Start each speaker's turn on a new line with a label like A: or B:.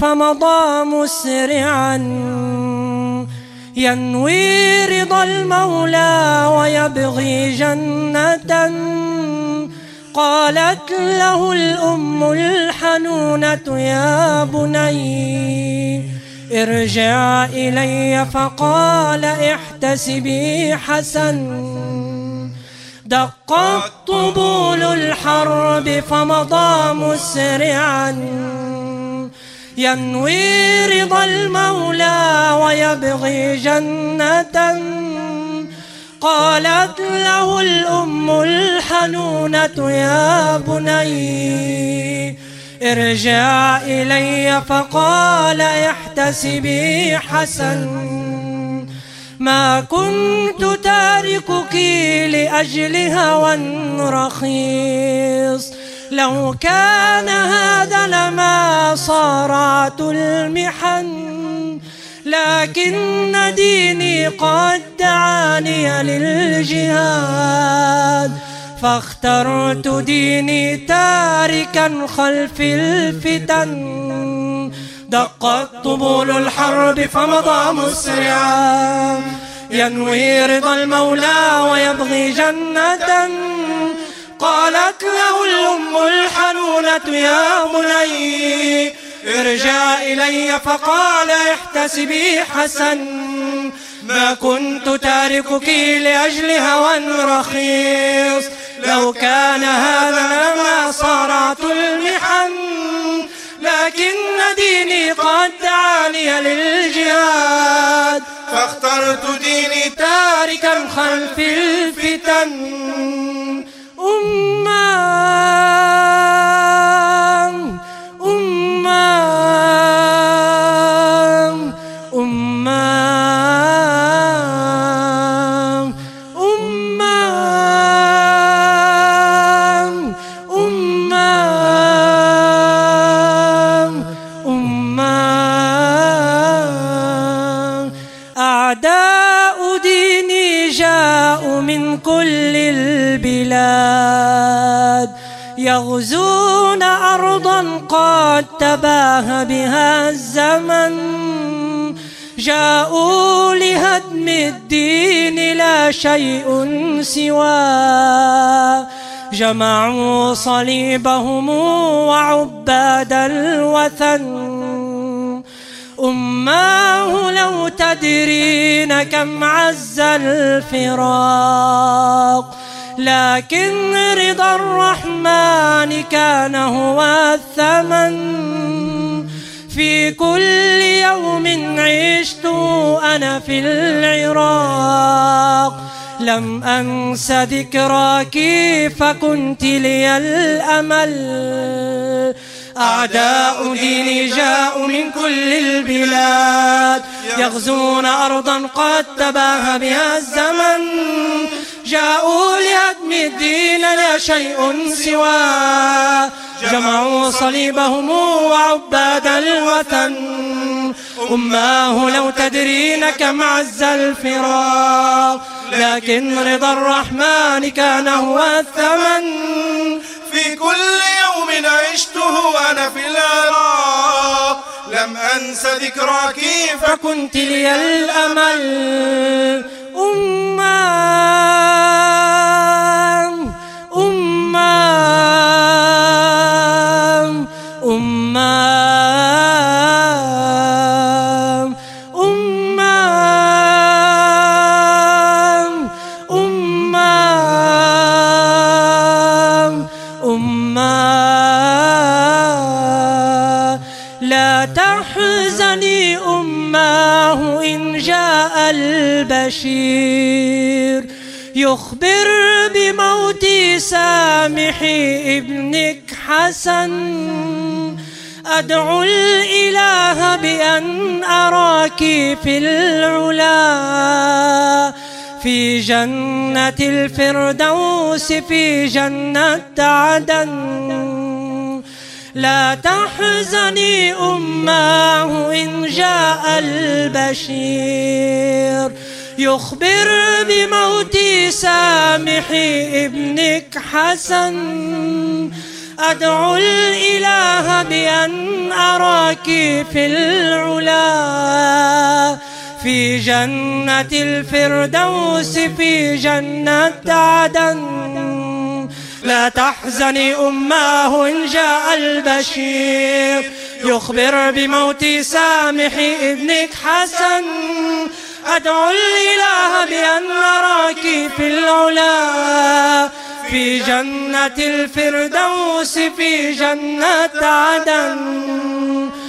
A: فمضى مسرعا ينوي رضا المولى ويبغي جنة. قالت له الأم الحنونة يا بني ارجع إلي، فقال احتسبي حسن. دقت طبول الحرب فمضى مسرعا ينوي رضا المولى ويبغي جنة. قالت له الأم الحنونة يا بني ارجع إلي، فقال احتسبي حسن. ما كنت تاركك لأجل هوى رخيص، لو كان هذا لما صارت المحن. لكن ديني قد دعاني للجهاد، فاخترت ديني تاركا خلف الفتن. دقت طبول الحرب فمضى مسرعا ينوي رضا المولى ويبغي جنة. قالت له الأم الحنونة يا بني ارجع إلي، فقال احتسبي حسن. ما كنت تاركك لأجل هوى رخيص، لو كان هذا لما صارت المحن. لكن ديني قد دعاني للجهاد، فاخترت ديني تاركا خلف الفتن. أعداء ديني جاءوا من كل البلاد، يغزون أرضا قد تباهى بها الزمن. جاءوا لهدم الدين لا شيء سواه، جمعوا صليبهم وعباد الوثن. أماه لو تدرين كم عز الفراق، لكن رضا الرحمن كان هو الثمن. في كل يوم عشت أنا في العراق، لم أنس ذكراك فكنت لي الأمل. أعداء ديني جاءوا من كل البلاد، يغزون أرضا قد تباهى بها الزمن. جاءوا لهدم الدين لا شيء سواه، جمعوا صليبهم وعباد الوثن. أماه لو تدرين كم عز الفراق، لكن رضا الرحمن كان هو الثمن.
B: في كل يوم عشته أنا في العراق، لم أنس ذكراك
A: فكنت لي الأمل. لا تحزني أماه إن جاء البشير يخبر بموت سامحي ابنك حسن. أدعو الإله بأن أراك في العلا، في جنة الفردوس، في جنة عدن. لا تحزني أماه إن جاء البشير يخبر بموت سامحي ابنك حسن. أدعو الإله بأن أراك في العلا في جنة الفردوس في جنة عدن. لا تحزني أماه إن جاء البشير يخبر بموت سامح ابنك حسن. أدعو الإله بأن أراك في العلا في جنة الفردوس في جنة عدن.